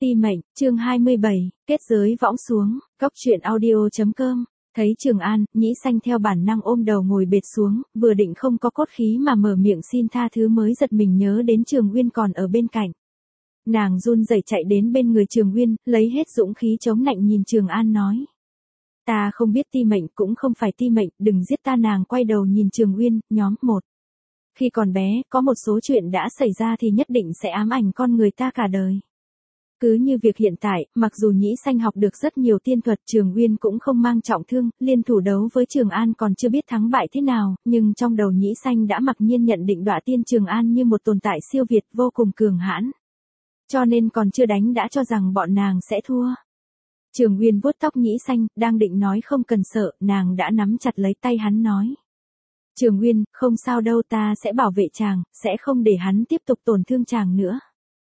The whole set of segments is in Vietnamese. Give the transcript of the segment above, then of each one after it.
Ti mệnh, chương 27, kết giới võng xuống, Cóc truyện audio.com. Thấy Trường An, Nhĩ Xanh theo bản năng ôm đầu ngồi bệt xuống, vừa định không có cốt khí mà mở miệng xin tha thứ mới giật mình nhớ đến Trường Uyên còn ở bên cạnh. Nàng run rẩy chạy đến bên người Trường Uyên, lấy hết dũng khí chống nạnh nhìn Trường An nói. Ta không biết Ti mệnh, cũng không phải Ti mệnh, đừng giết ta. Nàng quay đầu nhìn Trường Uyên, nhóm 1. Khi còn bé, có một số chuyện đã xảy ra thì nhất định sẽ ám ảnh con người ta cả đời. Cứ như việc hiện tại, mặc dù Nhĩ Xanh học được rất nhiều tiên thuật, Trường Uyên cũng không mang trọng thương, liên thủ đấu với Trường An còn chưa biết thắng bại thế nào, nhưng trong đầu Nhĩ Xanh đã mặc nhiên nhận định Đọa Tiên Trường An như một tồn tại siêu việt vô cùng cường hãn. Cho nên còn chưa đánh đã cho rằng bọn nàng sẽ thua. Trường Uyên vuốt tóc Nhĩ Xanh, đang định nói không cần sợ, nàng đã nắm chặt lấy tay hắn nói. Trường Uyên, không sao đâu, ta sẽ bảo vệ chàng, sẽ không để hắn tiếp tục tổn thương chàng nữa.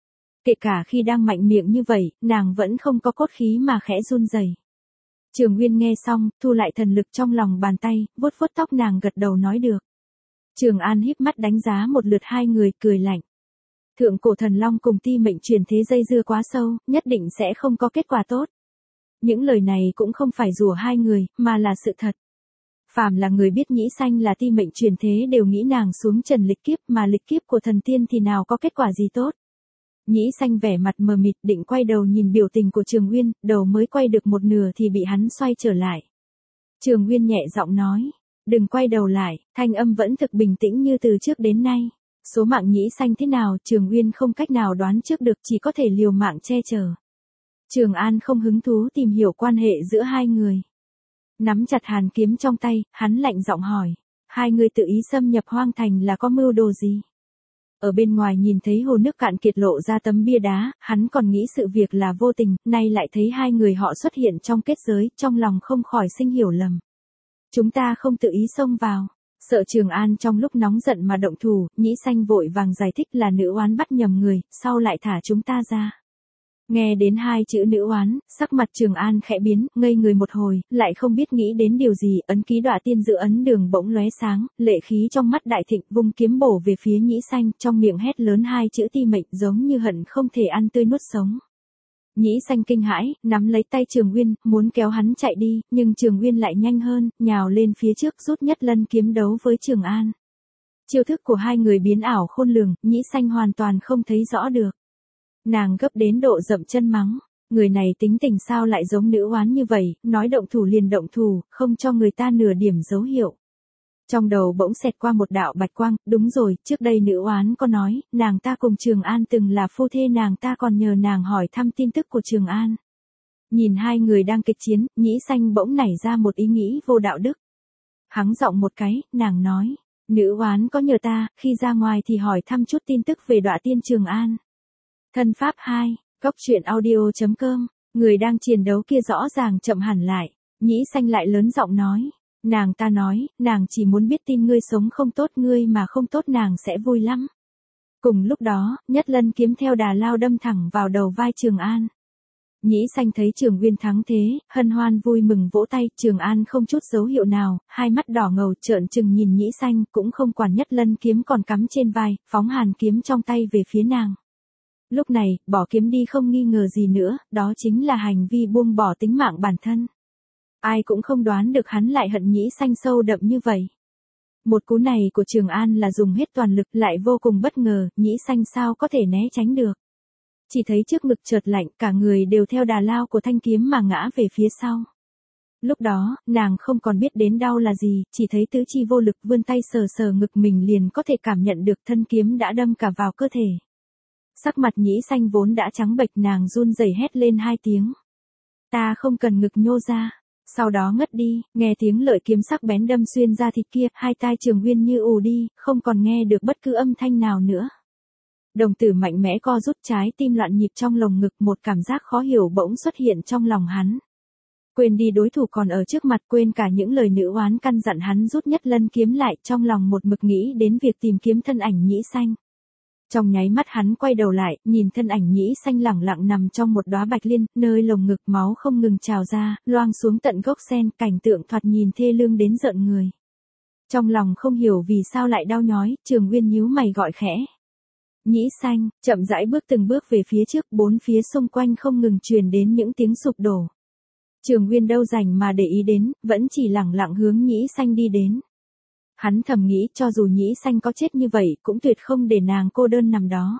Kể cả khi đang mạnh miệng như vậy, nàng vẫn không có cốt khí mà khẽ run rẩy. Trường Uyên nghe xong, thu lại thần lực trong lòng bàn tay, vuốt vuốt tóc nàng gật đầu nói được. Trường An híp mắt đánh giá một lượt hai người, cười lạnh. Thượng cổ thần long cùng Ti mệnh truyền thế dây dưa quá sâu, nhất định sẽ không có kết quả tốt. Những lời này cũng không phải rủa hai người, mà là sự thật. Phàm là người biết Nhĩ Xanh là Ti mệnh truyền thế đều nghĩ nàng xuống trần lịch kiếp, mà lịch kiếp của thần tiên thì nào có kết quả gì tốt. Nhĩ Xanh vẻ mặt mờ mịt định quay đầu nhìn biểu tình của Trường Uyên, đầu mới quay được một nửa thì bị hắn xoay trở lại. Trường Uyên nhẹ giọng nói, đừng quay đầu lại, thanh âm vẫn thực bình tĩnh như từ trước đến nay. Số mạng Nhĩ Xanh thế nào Trường Uyên không cách nào đoán trước được, chỉ có thể liều mạng che chở. Trường An không hứng thú tìm hiểu quan hệ giữa hai người. Nắm chặt hàn kiếm trong tay, hắn lạnh giọng hỏi, hai người tự ý xâm nhập hoang thành là có mưu đồ gì? Ở bên ngoài nhìn thấy hồ nước cạn kiệt lộ ra tấm bia đá, hắn còn nghĩ sự việc là vô tình, nay lại thấy hai người họ xuất hiện trong kết giới, trong lòng không khỏi sinh hiểu lầm. Chúng ta không tự ý xông vào. Sợ Trường An trong lúc nóng giận mà động thủ, Nhĩ Xanh vội vàng giải thích là nữ oán bắt nhầm người, sau lại thả chúng ta ra. Nghe đến hai chữ nữ oán, sắc mặt Trường An khẽ biến, ngây người một hồi, lại không biết nghĩ đến điều gì, ấn ký Đọa Tiên giữa ấn đường bỗng lóe sáng, lệ khí trong mắt đại thịnh, vung kiếm bổ về phía Nhĩ Xanh, trong miệng hét lớn hai chữ Ti mệnh, giống như hận không thể ăn tươi nuốt sống. Nhĩ Xanh kinh hãi, nắm lấy tay Trường Uyên, muốn kéo hắn chạy đi, nhưng Trường Uyên lại nhanh hơn, nhào lên phía trước rút nhất lân kiếm đấu với Trường An. Chiêu thức của hai người biến ảo khôn lường, Nhĩ Xanh hoàn toàn không thấy rõ được. Nàng gấp đến độ dậm chân mắng, người này tính tình sao lại giống nữ oán như vậy, nói động thủ liền động thủ, không cho người ta nửa điểm dấu hiệu. Trong đầu bỗng xẹt qua một đạo bạch quang, đúng rồi, trước đây nữ oán có nói, nàng ta cùng Trường An từng là phu thê, nàng ta còn nhờ nàng hỏi thăm tin tức của Trường An. Nhìn hai người đang kịch chiến, Nhĩ Xanh bỗng nảy ra một ý nghĩ vô đạo đức. Hắng giọng một cái, nàng nói, nữ oán có nhờ ta, khi ra ngoài thì hỏi thăm chút tin tức về Đọa Tiên Trường An. Thân pháp 2, Cóc truyện audio.com, người đang chiến đấu kia rõ ràng chậm hẳn lại, Nhĩ Xanh lại lớn giọng nói, nàng ta nói, nàng chỉ muốn biết tin ngươi sống không tốt, ngươi mà không tốt nàng sẽ vui lắm. Cùng lúc đó, nhất lân kiếm theo đà lao đâm thẳng vào đầu vai Trường An. Nhĩ Xanh thấy Trường Uyên thắng thế, hân hoan vui mừng vỗ tay, Trường An không chút dấu hiệu nào, hai mắt đỏ ngầu trợn trừng nhìn Nhĩ Xanh, cũng không quản nhất lân kiếm còn cắm trên vai, phóng hàn kiếm trong tay về phía nàng. Lúc này, bỏ kiếm đi không nghi ngờ gì nữa, đó chính là hành vi buông bỏ tính mạng bản thân. Ai cũng không đoán được hắn lại hận Nhĩ Xanh sâu đậm như vậy. Một cú này của Trường An là dùng hết toàn lực, lại vô cùng bất ngờ, Nhĩ Xanh sao có thể né tránh được. Chỉ thấy trước ngực chợt lạnh, cả người đều theo đà lao của thanh kiếm mà ngã về phía sau. Lúc đó, nàng không còn biết đến đau là gì, chỉ thấy tứ chi vô lực, vươn tay sờ sờ ngực mình liền có thể cảm nhận được thân kiếm đã đâm cả vào cơ thể. Sắc mặt Nhĩ Xanh vốn đã trắng bệch, nàng run rẩy hét lên hai tiếng. Ta không cần, ngực nhô ra. Sau đó ngất đi, nghe tiếng lợi kiếm sắc bén đâm xuyên ra thịt kia, hai tai Trường Uyên như ù đi, không còn nghe được bất cứ âm thanh nào nữa. Đồng tử mạnh mẽ co rút, trái tim loạn nhịp trong lồng ngực, một cảm giác khó hiểu bỗng xuất hiện trong lòng hắn. Quên đi đối thủ còn ở trước mặt, quên cả những lời nữ oán căn dặn hắn rút nhất lân kiếm lại, trong lòng một mực nghĩ đến việc tìm kiếm thân ảnh Nhĩ Xanh. Trong nháy mắt hắn quay đầu lại, nhìn thân ảnh Nhĩ Xanh lẳng lặng nằm trong một đóa bạch liên, nơi lồng ngực máu không ngừng trào ra, loang xuống tận gốc sen, cảnh tượng thoạt nhìn thê lương đến rợn người. Trong lòng không hiểu vì sao lại đau nhói, Trường Uyên nhíu mày gọi khẽ. Nhĩ Xanh, chậm rãi bước từng bước về phía trước, bốn phía xung quanh không ngừng truyền đến những tiếng sụp đổ. Trường Uyên đâu rảnh mà để ý đến, vẫn chỉ lẳng lặng hướng Nhĩ Xanh đi đến. Hắn thầm nghĩ cho dù Nhĩ Xanh có chết như vậy cũng tuyệt không để nàng cô đơn nằm đó.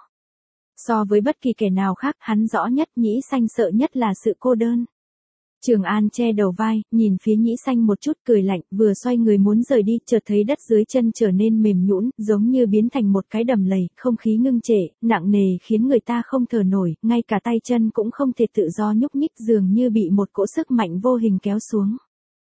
So với bất kỳ kẻ nào khác, hắn rõ nhất Nhĩ Xanh sợ nhất là sự cô đơn. Trường An che đầu vai, nhìn phía Nhĩ Xanh một chút cười lạnh, vừa xoay người muốn rời đi, chợt thấy đất dưới chân trở nên mềm nhũn, giống như biến thành một cái đầm lầy, không khí ngưng trệ, nặng nề khiến người ta không thở nổi, ngay cả tay chân cũng không thể tự do nhúc nhích, dường như bị một cỗ sức mạnh vô hình kéo xuống.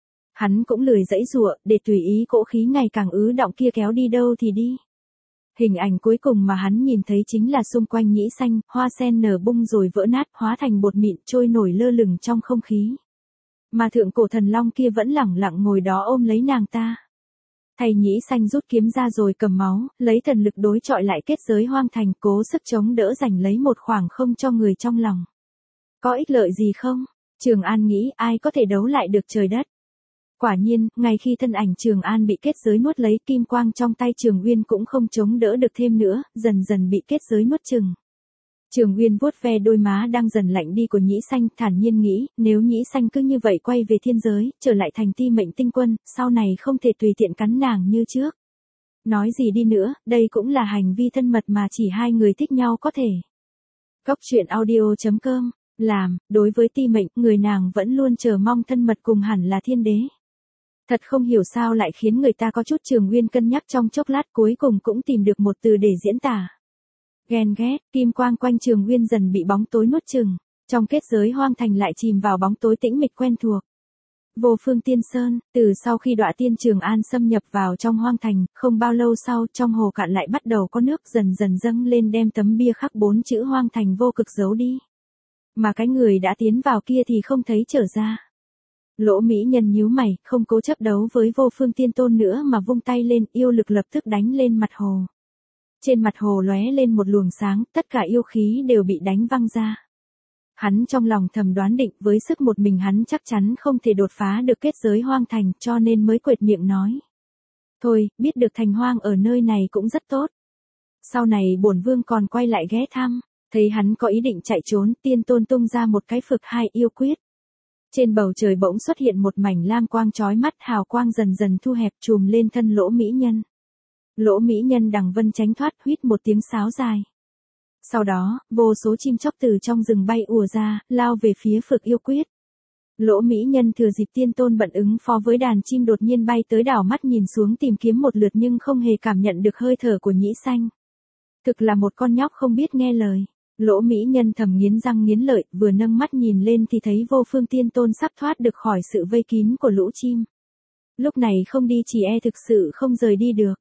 Hắn cũng lười giãy giụa, để tùy ý cỗ khí ngày càng ứ đọng kia kéo đi đâu thì đi. Hình ảnh cuối cùng mà hắn nhìn thấy chính là xung quanh Nhĩ Xanh, hoa sen nở bung rồi vỡ nát, hóa thành bột mịn trôi nổi lơ lửng trong không khí. Mà thượng cổ thần long kia vẫn lẳng lặng ngồi đó ôm lấy nàng ta. Thầy Nhĩ Xanh rút kiếm ra rồi cầm máu, lấy thần lực đối chọi lại kết giới hoang thành, cố sức chống đỡ giành lấy một khoảng không cho người trong lòng. Có ích lợi gì không? Trường An nghĩ ai có thể đấu lại được trời đất. Quả nhiên, ngay khi thân ảnh Trường An bị kết giới nuốt lấy, kim quang trong tay Trường Uyên cũng không chống đỡ được thêm nữa, dần dần bị kết giới nuốt chừng. Trường Uyên vuốt ve đôi má đang dần lạnh đi của Nhĩ Xanh, thản nhiên nghĩ, nếu Nhĩ Xanh cứ như vậy quay về thiên giới, trở lại thành Ti Mệnh Tinh Quân, sau này không thể tùy tiện cắn nàng như trước. Nói gì đi nữa, đây cũng là hành vi thân mật mà chỉ hai người thích nhau có thể. Cốc truyện audio.com, đối với Ti Mệnh, người nàng vẫn luôn chờ mong thân mật cùng hẳn là thiên đế. Thật không hiểu sao lại khiến người ta có chút. Trường Uyên cân nhắc trong chốc lát, cuối cùng cũng tìm được một từ để diễn tả. Ghen ghét, kim quang quanh Trường Uyên dần bị bóng tối nuốt chừng, trong kết giới hoang thành lại chìm vào bóng tối tĩnh mịch quen thuộc. Vô Phương Tiên Sơn, từ sau khi Đọa Tiên Trường An xâm nhập vào trong hoang thành, không bao lâu sau, trong hồ cạn lại bắt đầu có nước dần dần dâng lên đem tấm bia khắc 4 chữ hoang thành vô cực giấu đi. Mà cái người đã tiến vào kia thì không thấy trở ra. Lỗ Mỹ Nhân nhíu mày, không cố chấp đấu với Vô Phương Tiên Tôn nữa mà vung tay lên, yêu lực lập tức đánh lên mặt hồ. Trên mặt hồ lóe lên một luồng sáng, tất cả yêu khí đều bị đánh văng ra. Hắn trong lòng thầm đoán định, với sức một mình hắn chắc chắn không thể đột phá được kết giới hoang thành, cho nên mới quệt miệng nói. Thôi, biết được thành hoang ở nơi này cũng rất tốt. Sau này bổn vương còn quay lại ghé thăm, thấy hắn có ý định chạy trốn, Tiên Tôn tung ra một cái phực hai yêu quyết. Trên bầu trời bỗng xuất hiện một mảnh lam quang chói mắt, hào quang dần dần thu hẹp trùm lên thân Lỗ Mỹ Nhân. Lỗ Mỹ Nhân đằng vân tránh thoát, huýt một tiếng sáo dài. Sau đó, vô số chim chóc từ trong rừng bay ùa ra, lao về phía phực yêu quyết. Lỗ Mỹ Nhân thừa dịp Tiên Tôn bận ứng phó với đàn chim đột nhiên bay tới, đảo mắt nhìn xuống tìm kiếm một lượt nhưng không hề cảm nhận được hơi thở của Nhĩ Xanh. Thực là một con nhóc không biết nghe lời. Lỗ Mỹ Nhân thầm nghiến răng nghiến lợi, vừa nâng mắt nhìn lên thì thấy Vô Phương Tiên Tôn sắp thoát được khỏi sự vây kín của lũ chim. Lúc này không đi chỉ e thực sự không rời đi được.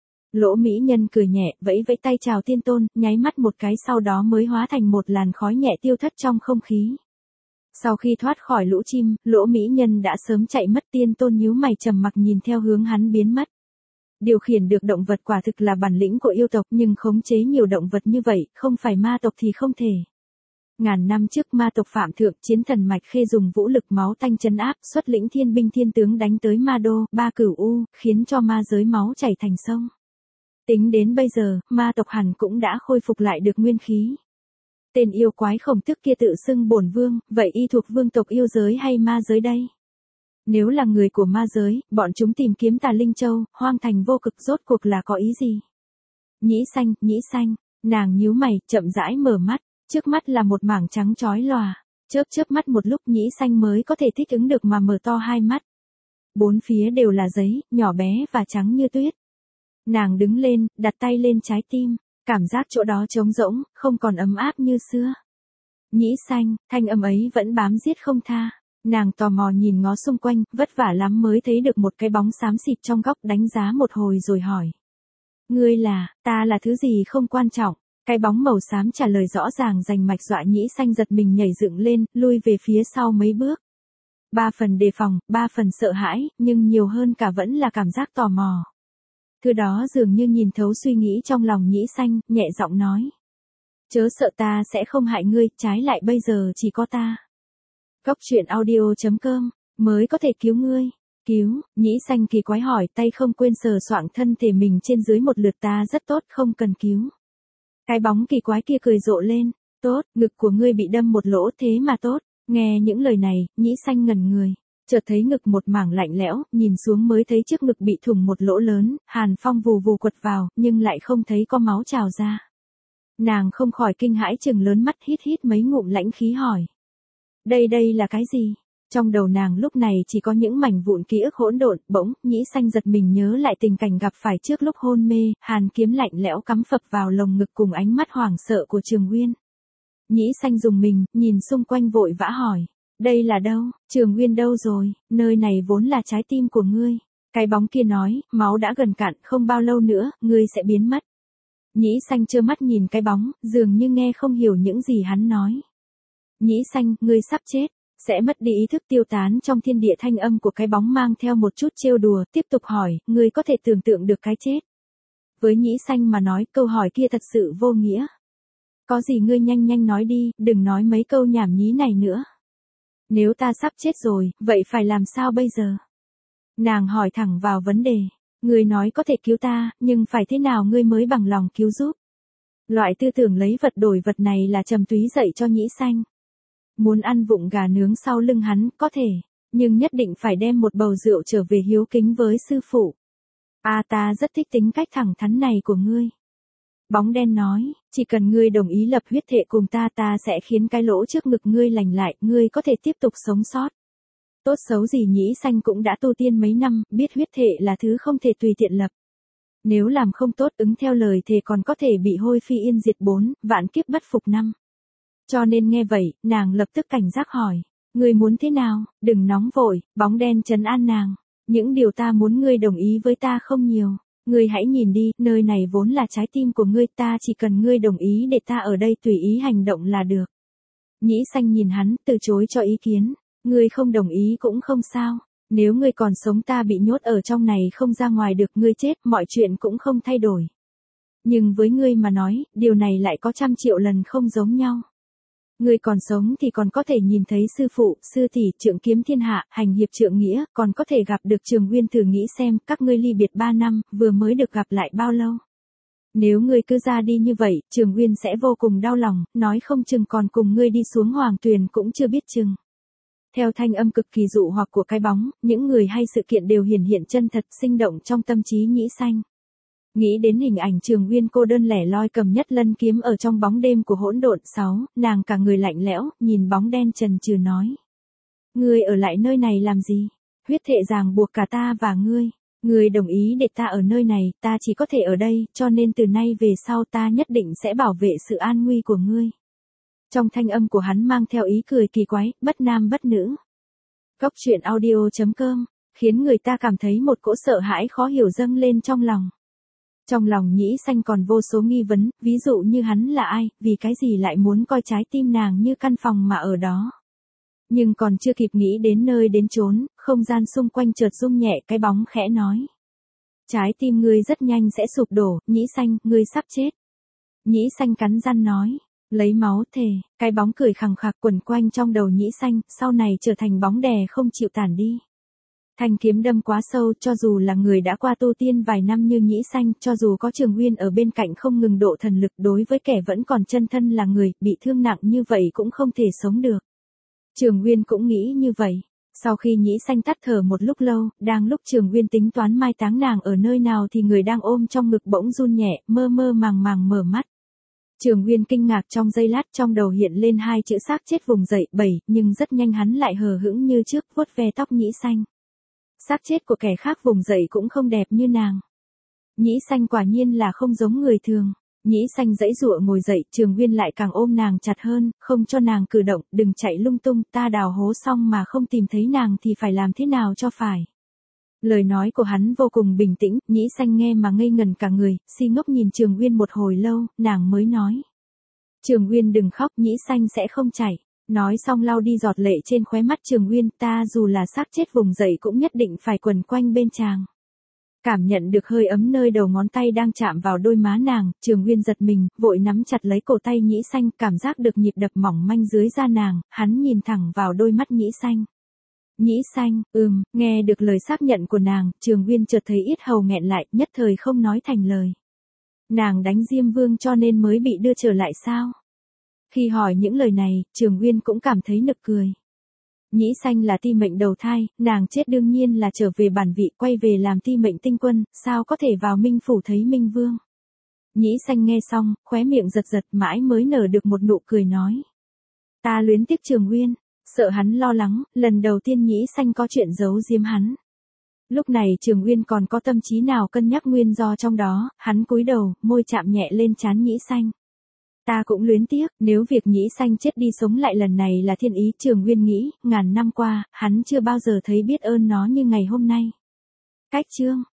Lỗ Mỹ Nhân cười nhẹ, vẫy vẫy tay chào Tiên Tôn, nháy mắt một cái sau đó mới hóa thành một làn khói nhẹ tiêu thất trong không khí. Sau khi thoát khỏi lũ chim, Lỗ Mỹ Nhân đã sớm chạy mất. Tiên Tôn nhíu mày trầm mặc nhìn theo hướng hắn biến mất. Điều khiển được động vật quả thực là bản lĩnh của yêu tộc, nhưng khống chế nhiều động vật như vậy, không phải ma tộc thì không thể. Ngàn năm trước ma tộc Phạm Thượng, chiến thần Mạch Khê dùng vũ lực máu tanh trấn áp, xuất lĩnh thiên binh thiên tướng đánh tới Ma Đô, Ba Cửu U, khiến cho ma giới máu chảy thành sông. Tính đến bây giờ, ma tộc hẳn cũng đã khôi phục lại được nguyên khí. Tên yêu quái khổng tức kia tự xưng bổn vương, vậy y thuộc vương tộc yêu giới hay ma giới đây? Nếu là người của ma giới, bọn chúng tìm kiếm Tà Linh Châu, hoang thành vô cực rốt cuộc là có ý gì? Nhĩ Xanh, nàng nhíu mày, chậm rãi mở mắt, trước mắt là một mảng trắng chói lòa, chớp mắt một lúc Nhĩ Xanh mới có thể thích ứng được mà mở to hai mắt. Bốn phía đều là giấy, nhỏ bé và trắng như tuyết. Nàng đứng lên, đặt tay lên trái tim, cảm giác chỗ đó trống rỗng, không còn ấm áp như xưa. Nhĩ Xanh, thanh âm ấy vẫn bám giết không tha. Nàng tò mò nhìn ngó xung quanh, vất vả lắm mới thấy được một cái bóng xám xịt trong góc, đánh giá một hồi rồi hỏi. Ngươi là, ta là thứ gì không quan trọng. Cái bóng màu xám trả lời rõ ràng rành mạch, dọa Nhĩ Xanh giật mình nhảy dựng lên, lui về phía sau mấy bước. 3 phần đề phòng, 3 phần sợ hãi, nhưng nhiều hơn cả vẫn là cảm giác tò mò. Thứ đó dường như nhìn thấu suy nghĩ trong lòng Nhĩ Xanh, nhẹ giọng nói. Chớ sợ, ta sẽ không hại ngươi, trái lại bây giờ chỉ có ta. Cốc truyện audio.com, mới có thể cứu ngươi. Cứu, Nhĩ Xanh kỳ quái hỏi, tay không quên sờ soạng thân thể mình trên dưới một lượt. Ta rất tốt, không cần cứu. Cái bóng kỳ quái kia cười rộ lên. Tốt, ngực của ngươi bị đâm một lỗ thế mà tốt. Nghe những lời này, Nhĩ Xanh ngẩn người. Chợt thấy ngực một mảng lạnh lẽo, nhìn xuống mới thấy trước ngực bị thủng một lỗ lớn, hàn phong vù vù quật vào, nhưng lại không thấy có máu trào ra. Nàng không khỏi kinh hãi chừng lớn mắt hít hít mấy ngụm lãnh khí hỏi. Đây là cái gì? Trong đầu nàng lúc này chỉ có những mảnh vụn ký ức hỗn độn, bỗng, Nhĩ Xanh giật mình nhớ lại tình cảnh gặp phải trước lúc hôn mê, hàn kiếm lạnh lẽo cắm phập vào lồng ngực cùng ánh mắt hoảng sợ của Trường Uyên. Nhĩ Xanh dùng mình, nhìn xung quanh vội vã hỏi. Đây là đâu? Trường Uyên đâu rồi? Nơi này vốn là trái tim của ngươi. Cái bóng kia nói, máu đã gần cạn, không bao lâu nữa, ngươi sẽ biến mất. Nhĩ Xanh trơ mắt nhìn cái bóng, dường như nghe không hiểu những gì hắn nói. Nhĩ Xanh, ngươi sắp chết. Sẽ mất đi ý thức tiêu tán trong thiên địa thanh âm của cái bóng mang theo một chút trêu đùa, tiếp tục hỏi, ngươi có thể tưởng tượng được cái chết. Với Nhĩ Xanh mà nói, câu hỏi kia thật sự vô nghĩa. Có gì ngươi nhanh nói đi, đừng nói mấy câu nhảm nhí này nữa. Nếu ta sắp chết rồi, vậy phải làm sao bây giờ? Nàng hỏi thẳng vào vấn đề. Ngươi nói có thể cứu ta, nhưng phải thế nào ngươi mới bằng lòng cứu giúp? Loại tư tưởng lấy vật đổi vật này là Trầm Túy dạy cho Nhĩ Xanh. Muốn ăn vụng gà nướng sau lưng hắn, có thể, nhưng nhất định phải đem một bầu rượu trở về hiếu kính với sư phụ. Ta rất thích tính cách thẳng thắn này của ngươi. Bóng đen nói, chỉ cần ngươi đồng ý lập huyết thệ cùng ta sẽ khiến cái lỗ trước ngực ngươi lành lại, ngươi có thể tiếp tục sống sót. Tốt xấu gì Nhĩ Xanh cũng đã tu tiên mấy năm, biết huyết thệ là thứ không thể tùy tiện lập. Nếu làm không tốt ứng theo lời thề còn có thể bị hôi phi yên diệt 4, vạn kiếp bất phục 5. Cho nên nghe vậy, nàng lập tức cảnh giác hỏi. Ngươi muốn thế nào? Đừng nóng vội, bóng đen trấn an nàng. Những điều ta muốn ngươi đồng ý với ta không nhiều. Ngươi hãy nhìn đi, nơi này vốn là trái tim của ngươi, ta chỉ cần ngươi đồng ý để ta ở đây tùy ý hành động là được. Nhĩ Xanh nhìn hắn, từ chối cho ý kiến. Ngươi không đồng ý cũng không sao. Nếu ngươi còn sống ta bị nhốt ở trong này không ra ngoài được, ngươi chết, mọi chuyện cũng không thay đổi. Nhưng với ngươi mà nói, điều này lại có 100 triệu lần không giống nhau. Ngươi còn sống thì còn có thể nhìn thấy sư phụ, sư tỷ, trượng kiếm thiên hạ, hành hiệp trượng nghĩa, còn có thể gặp được Trường Uyên. Thử nghĩ xem, các ngươi ly biệt 3 năm, vừa mới được gặp lại bao lâu. Nếu ngươi cứ ra đi như vậy, Trường Uyên sẽ vô cùng đau lòng, nói không chừng còn cùng ngươi đi xuống hoàng tuyền cũng chưa biết chừng. Theo thanh âm cực kỳ dụ hoặc của cái bóng, những người hay sự kiện đều hiển hiện chân thật sinh động trong tâm trí Nhĩ Xanh. Nghĩ đến hình ảnh Trường Uyên cô đơn lẻ loi cầm nhất lân kiếm ở trong bóng đêm của hỗn độn 6, nàng cả người lạnh lẽo, nhìn bóng đen trần trừ nói. Ngươi ở lại nơi này làm gì? Huyết thệ ràng buộc cả ta và ngươi. Ngươi đồng ý để ta ở nơi này, ta chỉ có thể ở đây, cho nên từ nay về sau ta nhất định sẽ bảo vệ sự an nguy của ngươi. Trong thanh âm của hắn mang theo ý cười kỳ quái, bất nam bất nữ. Góc truyện audio.com, khiến người ta cảm thấy một cỗ sợ hãi khó hiểu dâng lên trong lòng. Trong lòng Nhĩ Xanh còn vô số nghi vấn, ví dụ như hắn là ai, vì cái gì lại muốn coi trái tim nàng như căn phòng mà ở đó. Nhưng còn chưa kịp nghĩ đến nơi đến chốn, không gian xung quanh chợt rung nhẹ, cái bóng khẽ nói. Trái tim ngươi rất nhanh sẽ sụp đổ, Nhĩ Xanh, ngươi sắp chết. Nhĩ Xanh cắn răng nói. Lấy máu thề, cái bóng cười khằng khặc quẩn quanh trong đầu Nhĩ Xanh, sau này trở thành bóng đè không chịu tản đi. Thanh kiếm đâm quá sâu, cho dù là người đã qua tu tiên vài năm như Nhĩ Xanh, cho dù có Trường Uyên ở bên cạnh không ngừng độ thần lực, đối với kẻ vẫn còn chân thân là người, bị thương nặng như vậy cũng không thể sống được. Trường Uyên cũng nghĩ như vậy. Sau khi Nhĩ Xanh tắt thở một lúc lâu, đang lúc Trường Uyên tính toán mai táng nàng ở nơi nào thì người đang ôm trong ngực bỗng run nhẹ, mơ mơ màng màng mở mắt. Trường Uyên kinh ngạc trong giây lát, trong đầu hiện lên 2 chữ xác chết vùng dậy, 7, nhưng rất nhanh hắn lại hờ hững như trước, vuốt ve tóc Nhĩ Xanh. Xác chết của kẻ khác vùng dậy cũng không đẹp như nàng. Nhĩ Xanh quả nhiên là không giống người thường. Nhĩ Xanh giãy giụa ngồi dậy, Trường Uyên lại càng ôm nàng chặt hơn, không cho nàng cử động, đừng chạy lung tung, ta đào hố xong mà không tìm thấy nàng thì phải làm thế nào cho phải. Lời nói của hắn vô cùng bình tĩnh, Nhĩ Xanh nghe mà ngây ngần cả người, si ngốc nhìn Trường Uyên một hồi lâu, nàng mới nói. Trường Uyên đừng khóc, Nhĩ Xanh sẽ không chảy. Nói xong lau đi giọt lệ trên khóe mắt Trường Uyên, ta dù là xác chết vùng dậy cũng nhất định phải quần quanh bên chàng. Cảm nhận được hơi ấm nơi đầu ngón tay đang chạm vào đôi má nàng, Trường Uyên giật mình, vội nắm chặt lấy cổ tay Nhĩ Xanh, cảm giác được nhịp đập mỏng manh dưới da nàng, hắn nhìn thẳng vào đôi mắt Nhĩ Xanh. Nhĩ Xanh, nghe được lời xác nhận của nàng, Trường Uyên chợt thấy yết hầu nghẹn lại, nhất thời không nói thành lời. nàng đánh Diêm Vương cho nên mới bị đưa trở lại sao? Khi hỏi những lời này, Trường Uyên cũng cảm thấy nực cười. Nhĩ Xanh là ti mệnh đầu thai, nàng chết đương nhiên là trở về bản vị, quay về làm ti mệnh tinh quân, sao có thể vào Minh Phủ thấy Minh Vương. Nhĩ Xanh nghe xong, khóe miệng giật giật mãi mới nở được một nụ cười nói. Ta luyến tiếc Trường Uyên, sợ hắn lo lắng, lần đầu tiên Nhĩ Xanh có chuyện giấu giếm hắn. Lúc này Trường Uyên còn có tâm trí nào cân nhắc nguyên do trong đó, hắn cúi đầu, môi chạm nhẹ lên trán Nhĩ Xanh. Ta cũng luyến tiếc, nếu việc Nhĩ Xanh chết đi sống lại lần này là thiên ý, Trường Uyên nghĩ, ngàn năm qua, hắn chưa bao giờ thấy biết ơn nó như ngày hôm nay. Cách chương